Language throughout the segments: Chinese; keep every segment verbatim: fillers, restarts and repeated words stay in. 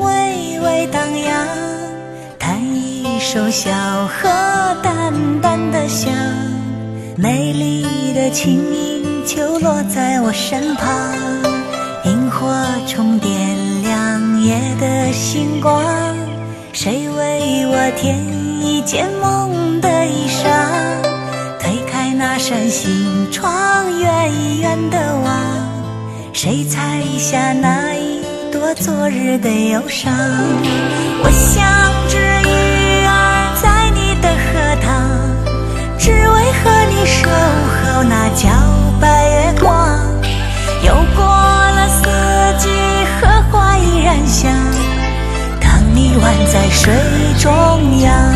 微微荡漾，弹一首小河淡淡的香，美丽的轻音就落在我身旁，萤火虫点亮夜的星光，谁为我添一件梦的衣裳，推开那扇心窗，远远的望，谁采下那一朵昨日的忧伤。我像只鱼儿在你的荷塘，只为和你守候那皎白月光，又过了四季，荷花依然香，当你宛在水中央。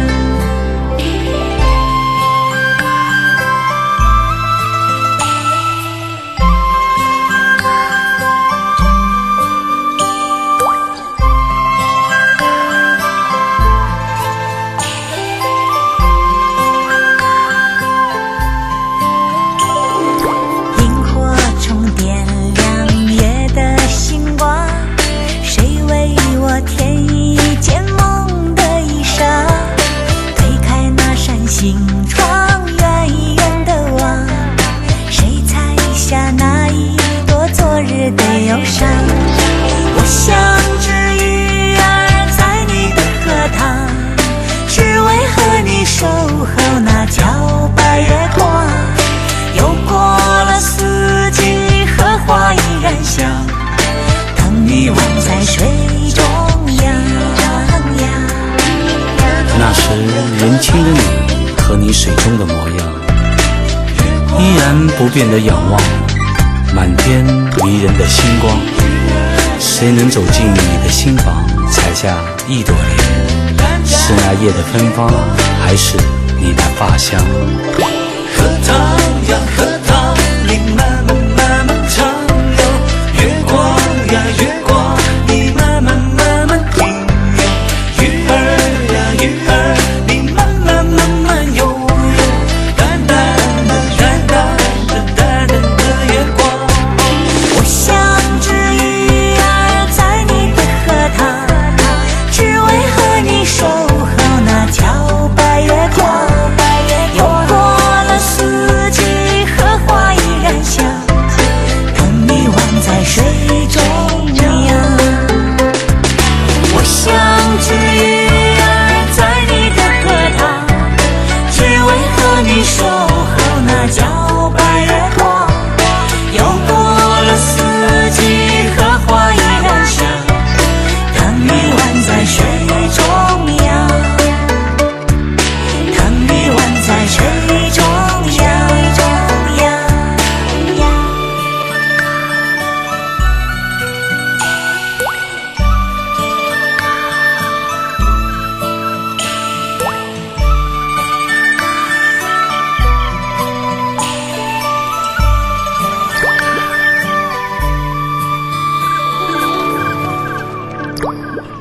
我像只鱼儿在你的荷塘，只为和你守候那皎白月光，又过了四季，荷花依然香，当你宛在水中央。 那时年轻的你和你水中的模样，依然不变的仰望满天迷人的星光，谁能走进你的心房，采下一朵莲？是那夜的芬芳，还是你的发香？ 荷塘呀荷塘里慢慢慢慢长流，月光呀月光你慢慢慢慢停留，鱼儿呀鱼儿你慢慢慢慢游游，淡淡的淡淡的淡淡的月光。 我像只鱼儿在你的荷塘，只为和你守候那皎白月光，又过了四季，荷花依然香，当你宛在水中央。我像只鱼儿在你的荷塘，只为和你守候那皎白月光，又过了四季，荷花依然香，当你宛在水中央，当你宛在水中央。 月